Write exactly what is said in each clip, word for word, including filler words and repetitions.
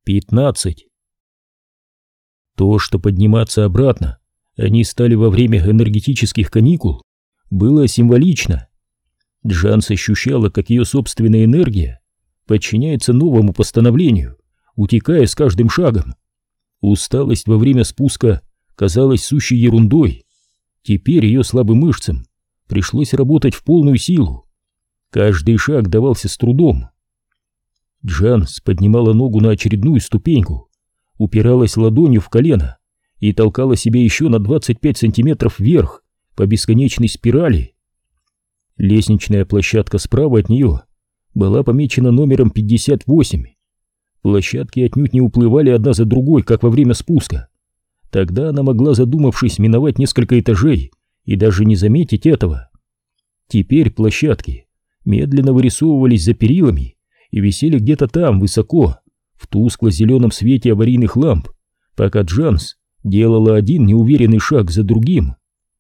пятнадцать. То, что подниматься обратно они стали во время энергетических каникул, было символично. Джанс ощущала, как ее собственная энергия подчиняется новому постановлению, утекая с каждым шагом. Усталость во время спуска казалась сущей ерундой. Теперь ее слабым мышцам пришлось работать в полную силу. Каждый шаг давался с трудом. Джанс поднимала ногу на очередную ступеньку, упиралась ладонью в колено и толкала себя еще на двадцать пять сантиметров вверх по бесконечной спирали. Лестничная площадка справа от нее была помечена номером пятьдесят восемь. Площадки отнюдь не уплывали одна за другой, как во время спуска. Тогда она могла, задумавшись, миновать несколько этажей и даже не заметить этого. Теперь площадки медленно вырисовывались за перилами и висели где-то там, высоко, в тускло-зеленом свете аварийных ламп, пока Джанс делала один неуверенный шаг за другим.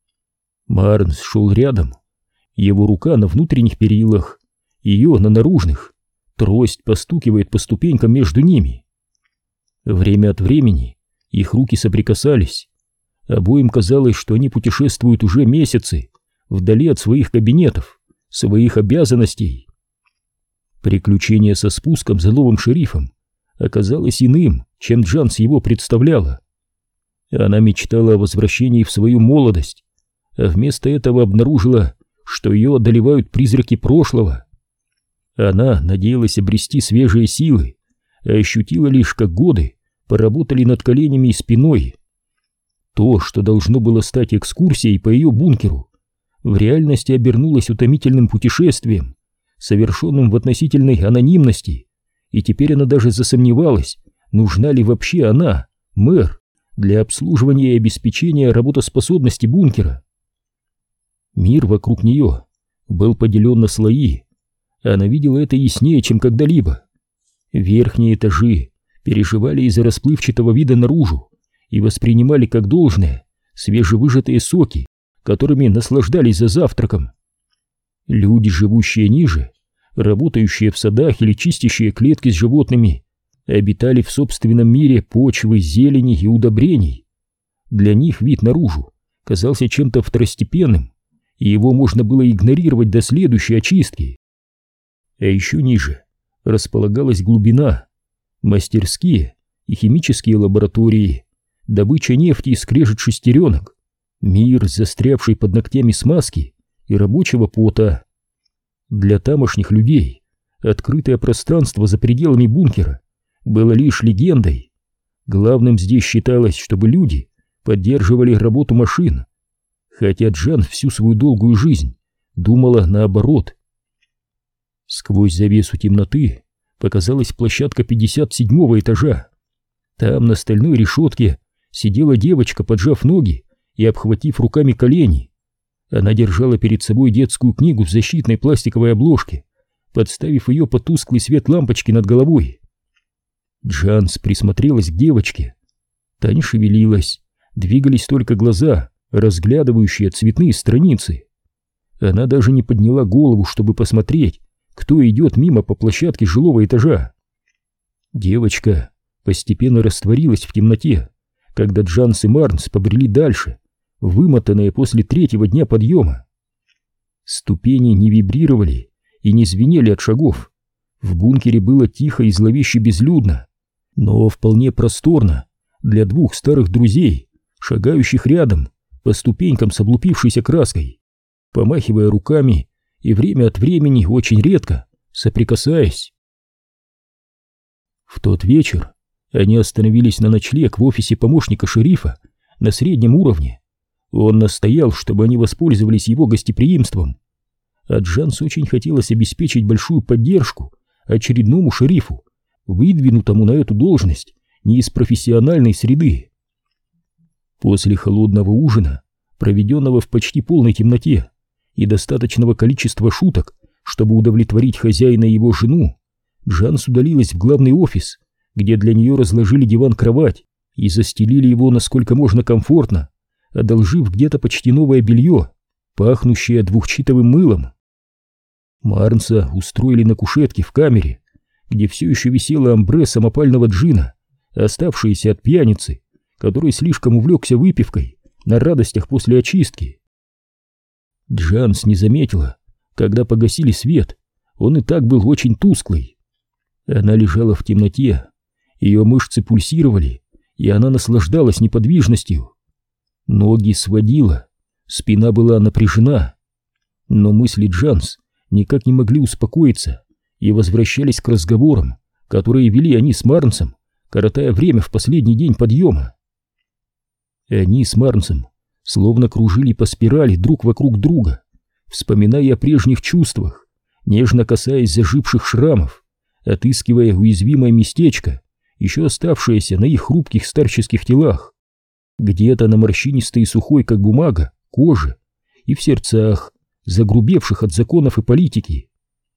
Марнс шел рядом, его рука на внутренних перилах, ее на наружных, трость постукивает по ступенькам между ними. Время от времени их руки соприкасались, обоим казалось, что они путешествуют уже месяцы, вдали от своих кабинетов, своих обязанностей. Приключение со спуском за новым шерифом оказалось иным, чем Джанс его представляла. Она мечтала о возвращении в свою молодость, а вместо этого обнаружила, что ее одолевают призраки прошлого. Она надеялась обрести свежие силы, а ощутила лишь, как годы поработали над коленями и спиной. То, что должно было стать экскурсией по ее бункеру, в реальности обернулось утомительным путешествием, совершенным в относительной анонимности, и теперь она даже засомневалась, нужна ли вообще она, мэр, для обслуживания и обеспечения работоспособности бункера. Мир вокруг нее был поделен на слои. Она видела это яснее, чем когда-либо. Верхние этажи переживали из-за расплывчатого вида наружу и воспринимали как должное свежевыжатые соки, которыми наслаждались за завтраком. Люди, живущие ниже, работающие в садах или чистящие клетки с животными, обитали в собственном мире почвы, зелени и удобрений. Для них вид наружу казался чем-то второстепенным, и его можно было игнорировать до следующей очистки. А еще ниже располагалась глубина, мастерские и химические лаборатории, добыча нефти и скрежет шестеренок, мир, застрявший под ногтями смазки и рабочего пота. Для тамошних людей открытое пространство за пределами бункера было лишь легендой. Главным здесь считалось, чтобы люди поддерживали работу машин, хотя Джан всю свою долгую жизнь думала наоборот. Сквозь завесу темноты показалась площадка пятьдесят седьмого этажа. Там на стальной решетке сидела девочка, поджав ноги и обхватив руками колени. Она держала перед собой детскую книгу в защитной пластиковой обложке, подставив ее под тусклый свет лампочки над головой. Джанс присмотрелась к девочке. Та не шевелилась, двигались только глаза, разглядывающие цветные страницы. Она даже не подняла голову, чтобы посмотреть, кто идет мимо по площадке жилого этажа. Девочка постепенно растворилась в темноте, когда Джанс и Марнс побрели дальше, вымотанные после третьего дня подъема. Ступени не вибрировали и не звенели от шагов. В бункере было тихо и зловеще безлюдно, но вполне просторно для двух старых друзей, шагающих рядом по ступенькам с облупившейся краской, помахивая руками и время от времени, очень редко, соприкасаясь. В тот вечер они остановились на ночлег в офисе помощника шерифа на среднем уровне. Он настоял, чтобы они воспользовались его гостеприимством, а Джанс очень хотелось обеспечить большую поддержку очередному шерифу, выдвинутому на эту должность не из профессиональной среды. После холодного ужина, проведенного в почти полной темноте, и достаточного количества шуток, чтобы удовлетворить хозяина и его жену, Джанс удалилась в главный офис, где для нее разложили диван-кровать и застелили его насколько можно комфортно, одолжив где-то почти новое белье, пахнущее двухчитовым мылом. Марнса устроили на кушетке в камере, где все еще висело амбре самопального джина оставшиеся от пьяницы, который слишком увлекся выпивкой на радостях после очистки. Джанс не заметила, когда погасили свет, он и так был очень тусклый. Она лежала в темноте, ее мышцы пульсировали, и она наслаждалась неподвижностью. Ноги сводила, спина была напряжена, но мысли Джанс никак не могли успокоиться и возвращались к разговорам, которые вели они с Марнсом, коротая время в последний день подъема. Они с Марнсом словно кружили по спирали друг вокруг друга, вспоминая о прежних чувствах, нежно касаясь заживших шрамов, отыскивая уязвимое местечко, еще оставшееся на их хрупких старческих телах, где-то на морщинистой и сухой, как бумага, коже и в сердцах, загрубевших от законов и политики.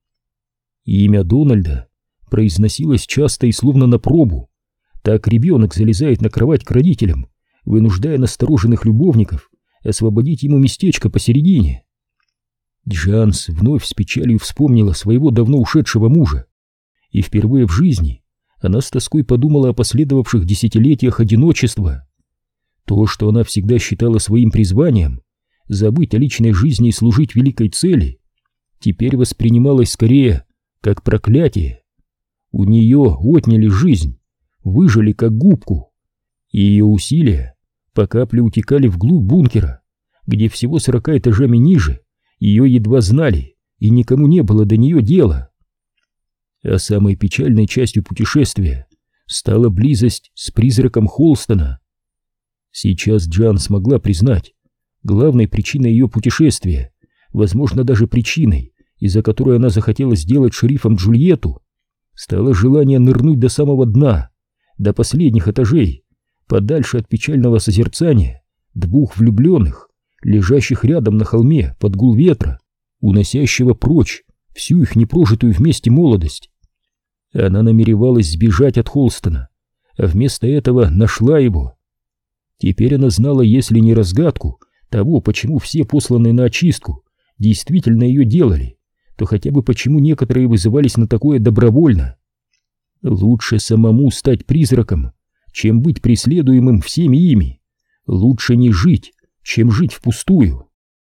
Имя Дональда произносилось часто и словно на пробу. Так ребенок залезает на кровать к родителям, вынуждая настороженных любовников освободить ему местечко посередине. Джанс вновь с печалью вспомнила своего давно ушедшего мужа, и впервые в жизни она с тоской подумала о последовавших десятилетиях одиночества. То, что она всегда считала своим призванием, забыть о личной жизни и служить великой цели, теперь воспринималось скорее как проклятие. У нее отняли жизнь, выжили как губку, и ее усилия по капле утекали вглубь бункера, где всего сорока этажами ниже ее едва знали, и никому не было до нее дела. А самой печальной частью путешествия стала близость с призраком Холстона. Сейчас Джан смогла признать, главной причиной ее путешествия, возможно даже причиной, из-за которой она захотела сделать шерифом Джульетту, стало желание нырнуть до самого дна, до последних этажей, подальше от печального созерцания двух влюбленных, лежащих рядом на холме под гул ветра, уносящего прочь всю их непрожитую вместе молодость. Она намеревалась сбежать от Холстона, а вместо этого нашла его. Теперь она знала, если не разгадку того, почему все посланные на очистку действительно ее делали, то хотя бы почему некоторые вызывались на такое добровольно. Лучше самому стать призраком, чем быть преследуемым всеми ими. Лучше не жить, чем жить впустую.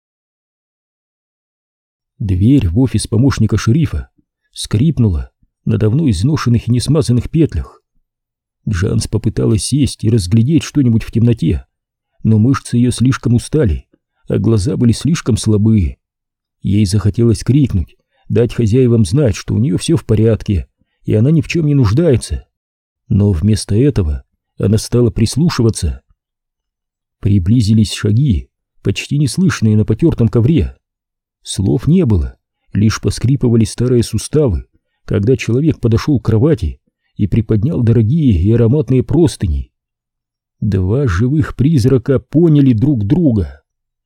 Дверь в офис помощника шерифа скрипнула на давно изношенных и несмазанных петлях. Джанс попыталась сесть и разглядеть что-нибудь в темноте, но мышцы ее слишком устали, а глаза были слишком слабые. Ей захотелось крикнуть, дать хозяевам знать, что у нее все в порядке, и она ни в чем не нуждается. Но вместо этого она стала прислушиваться. Приблизились шаги, почти неслышные на потертом ковре. Слов не было, лишь поскрипывали старые суставы, когда человек подошел к кровати и приподнял дорогие и ароматные простыни. Два живых призрака поняли друг друга.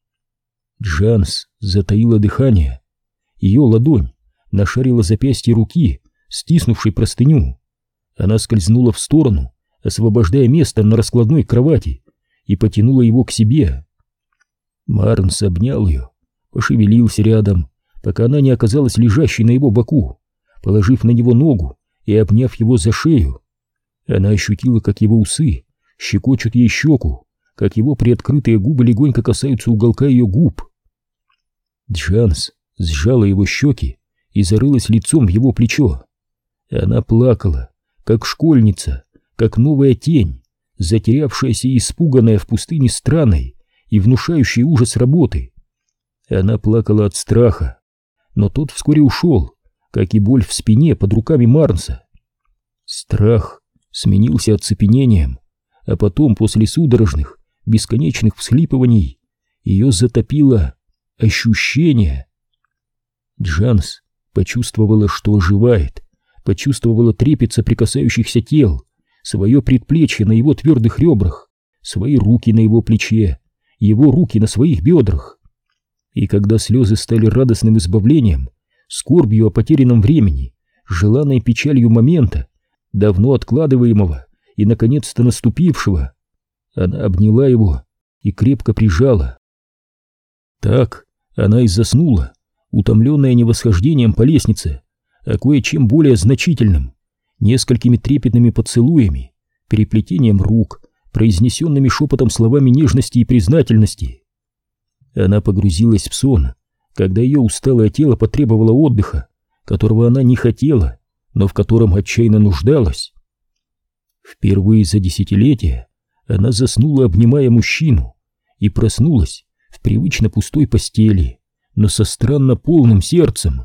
Джанс затаила дыхание. Ее ладонь нашарила запястье руки, стиснувшей простыню. Она скользнула в сторону, освобождая место на раскладной кровати, и потянула его к себе. Марнс обнял ее, пошевелился рядом, пока она не оказалась лежащей на его боку, положив на него ногу и обняв его за шею. Она ощутила, как его усы щекочут ей щеку, как его приоткрытые губы легонько касаются уголка ее губ. Джанс сжала его щеки и зарылась лицом в его плечо. Она плакала, как школьница, как новая тень, затерявшаяся и испуганная в пустыне странной и внушающей ужас работы. Она плакала от страха, но тот вскоре ушел, как и боль в спине под руками Марнса. Страх сменился оцепенением, а потом, после судорожных, бесконечных всхлипываний, ее затопило ощущение. Джанс почувствовала, что оживает, почувствовала трепет соприкасающихся тел, свое предплечье на его твердых ребрах, свои руки на его плече, его руки на своих бедрах. И когда слезы стали радостным избавлением, скорбью о потерянном времени, желанной печалью момента, давно откладываемого и наконец-то наступившего, она обняла его и крепко прижала. Так она и заснула, утомленная не восхождением по лестнице, а кое-чем более значительным, несколькими трепетными поцелуями, переплетением рук, произнесенными шепотом словами нежности и признательности. Она погрузилась в сон, когда ее усталое тело потребовало отдыха, которого она не хотела, но в котором отчаянно нуждалась. Впервые за десятилетия она заснула, обнимая мужчину, и проснулась в привычно пустой постели, но со странно полным сердцем.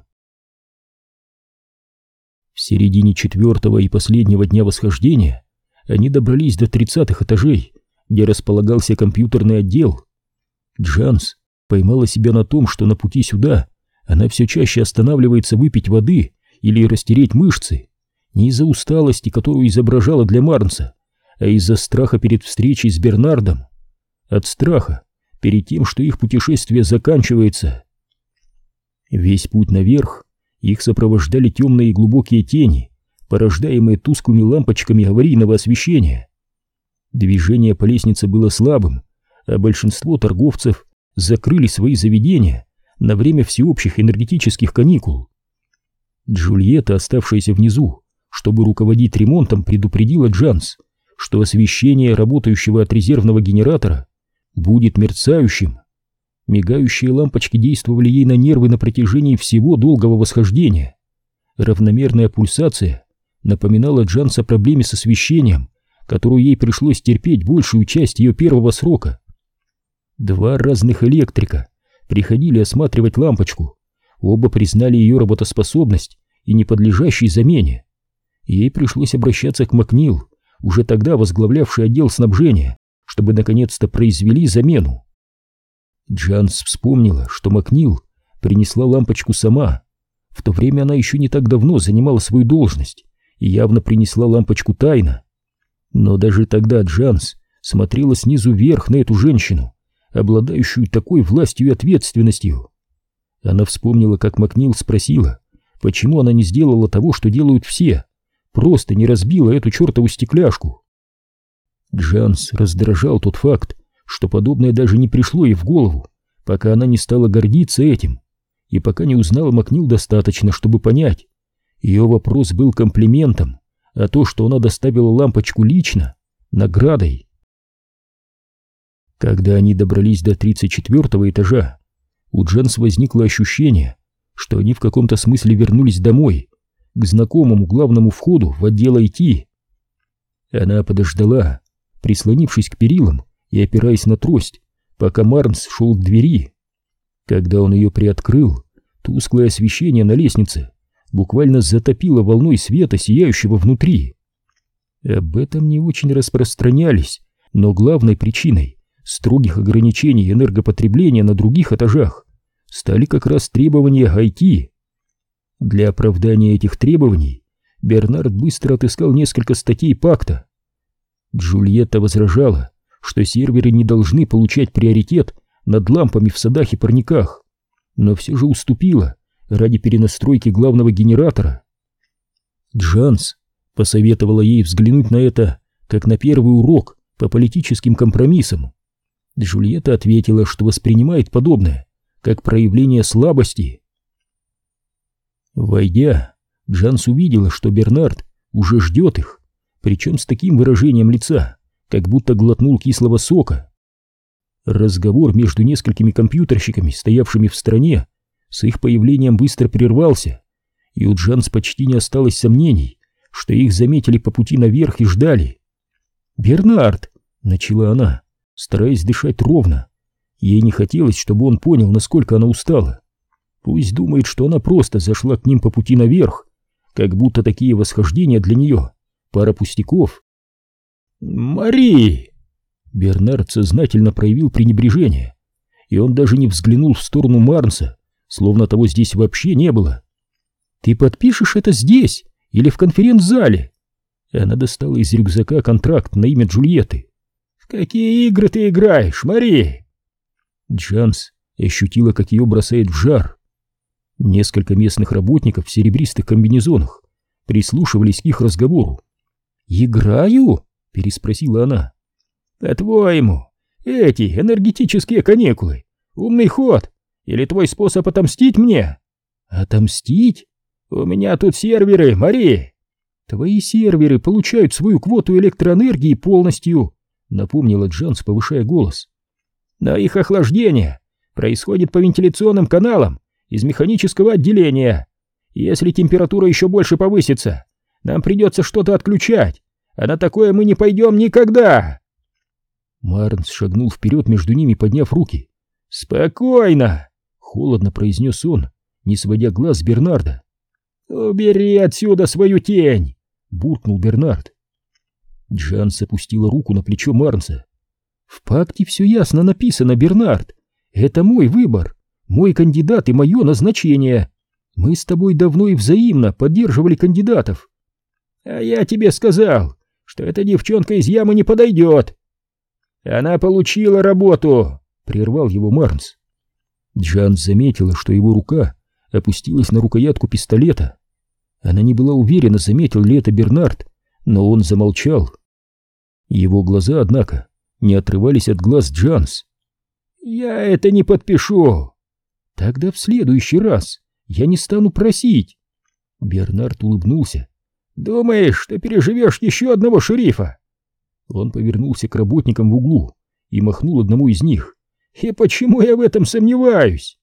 В середине четвертого и последнего дня восхождения они добрались до тридцатых этажей, где располагался компьютерный отдел. Джанс поймала себя на том, что на пути сюда она все чаще останавливается выпить воды или растереть мышцы, не из-за усталости, которую изображала для Марнса, а из-за страха перед встречей с Бернардом, от страха перед тем, что их путешествие заканчивается. Весь путь наверх их сопровождали темные и глубокие тени, порождаемые тусклыми лампочками аварийного освещения. Движение по лестнице было слабым, а большинство торговцев закрыли свои заведения на время всеобщих энергетических каникул. Джульетта, оставшаяся внизу, чтобы руководить ремонтом, предупредила Джанс, что освещение работающего от резервного генератора будет мерцающим. Мигающие лампочки действовали ей на нервы на протяжении всего долгого восхождения. Равномерная пульсация напоминала Джанс о проблеме с освещением, которую ей пришлось терпеть большую часть ее первого срока. Два разных электрика приходили осматривать лампочку, оба признали ее работоспособность и неподлежащей замене. Ей пришлось обращаться к Макнил, уже тогда возглавлявший отдел снабжения, чтобы наконец-то произвели замену. Джанс вспомнила, что Макнил принесла лампочку сама. В то время она еще не так давно занимала свою должность и явно принесла лампочку тайно. Но даже тогда Джанс смотрела снизу вверх на эту женщину, обладающую такой властью и ответственностью. Она вспомнила, как Макнил спросила, почему она не сделала того, что делают все, просто не разбила эту чертову стекляшку. Джанс раздражал тот факт, что подобное даже не пришло ей в голову, пока она не стала гордиться этим, и пока не узнала Макнил достаточно, чтобы понять. Ее вопрос был комплиментом, а то, что она доставила лампочку лично, наградой. Когда они добрались до тридцать четвёртого этажа, у Джанс возникло ощущение, что они в каком-то смысле вернулись домой, к знакомому главному входу в отдел ай ти. Она подождала, прислонившись к перилам и опираясь на трость, пока Марнс шел к двери. Когда он ее приоткрыл, тусклое освещение на лестнице буквально затопило волной света, сияющего внутри. Об этом не очень распространялись, но главной причиной строгих ограничений энергопотребления на других этажах стали как раз требования ай ти. Для оправдания этих требований Бернард быстро отыскал несколько статей пакта. Джульетта возражала, что серверы не должны получать приоритет над лампами в садах и парниках, но все же уступила ради перенастройки главного генератора. Джанс посоветовала ей взглянуть на это как на первый урок по политическим компромиссам. Джульетта ответила, что воспринимает подобное как проявление слабости. Войдя, Джанс увидела, что Бернард уже ждет их, причем с таким выражением лица, как будто глотнул кислого сока. Разговор между несколькими компьютерщиками, стоявшими в стороне, с их появлением быстро прервался, и у Джанс почти не осталось сомнений, что их заметили по пути наверх и ждали. «Бернард!» — начала она, стараясь дышать ровно. Ей не хотелось, чтобы он понял, насколько она устала. Пусть думает, что она просто зашла к ним по пути наверх, как будто такие восхождения для нее — пара пустяков. «Мари!» Бернард сознательно проявил пренебрежение, и он даже не взглянул в сторону Марнса, словно того здесь вообще не было. «Ты подпишешь это здесь или в конференц-зале?» Она достала из рюкзака контракт на имя Джульетты. «В какие игры ты играешь, Мари?» Джанс ощутила, как ее бросает в жар. Несколько местных работников в серебристых комбинезонах прислушивались к их разговору. «Играю?» — переспросила она. «По-твоему, эти энергетические каникулы — умный ход или твой способ отомстить мне?» «Отомстить? У меня тут серверы, Мари!» Твои серверы получают свою квоту электроэнергии полностью, напомнила Джанс, повышая голос. Но их охлаждение происходит по вентиляционным каналам из механического отделения. Если температура еще больше повысится, нам придется что-то отключать, а на такое мы не пойдем никогда. Марнс шагнул вперед между ними, подняв руки. «Спокойно!» — холодно произнес он, не сводя глаз с Бернарда. «Убери отсюда свою тень!» — буркнул Бернард. Джанс опустила руку на плечо Марнса. «В пакте все ясно написано, Бернард. Это мой выбор, мой кандидат и мое назначение. Мы с тобой давно и взаимно поддерживали кандидатов». «А я тебе сказал, что эта девчонка из ямы не подойдет». «Она получила работу!» — прервал его Марнс. Джанс заметила, что его рука опустилась на рукоятку пистолета. Она не была уверена, заметил ли это Бернард, но он замолчал. Его глаза, однако, не отрывались от глаз Джанс. «Я это не подпишу!» «Тогда в следующий раз я не стану просить!» Бернард улыбнулся. «Думаешь, что переживешь еще одного шерифа?» Он повернулся к работникам в углу и махнул одному из них. «И почему я в этом сомневаюсь?»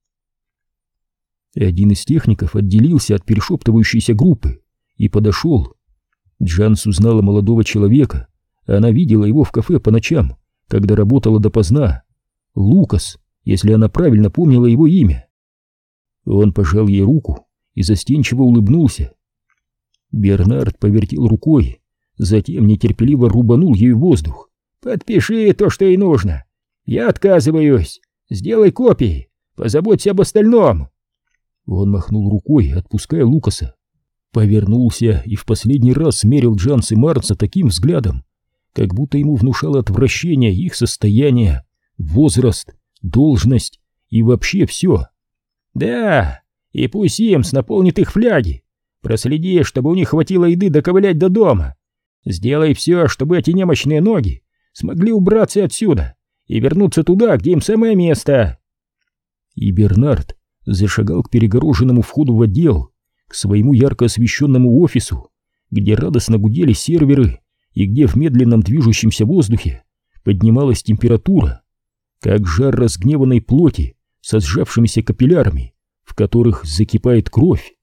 Один из техников отделился от перешептывающейся группы и подошел. Джанс узнала молодого человека. Она видела его в кафе по ночам, когда работала допоздна. Лукас, если она правильно помнила его имя. Он пожал ей руку и застенчиво улыбнулся. Бернард повертел рукой, затем нетерпеливо рубанул ей в воздух. «Подпиши то, что ей нужно. Я отказываюсь. Сделай копии. Позаботься об остальном». Он махнул рукой, отпуская Лукаса. Повернулся и в последний раз смерил Джанс и Марнса таким взглядом, как будто ему внушало отвращение их состояние, возраст, должность и вообще все. «Да, и пусть Симс наполнит их фляги. Проследи, чтобы у них хватило еды доковылять до дома. Сделай все, чтобы эти немощные ноги смогли убраться отсюда и вернуться туда, где им самое место». И Бернард зашагал к перегороженному входу в отдел, к своему ярко освещенному офису, где радостно гудели серверы и где в медленном движущемся воздухе поднималась температура, как жар разгневанной плоти со сжавшимися капиллярами, в которых закипает кровь.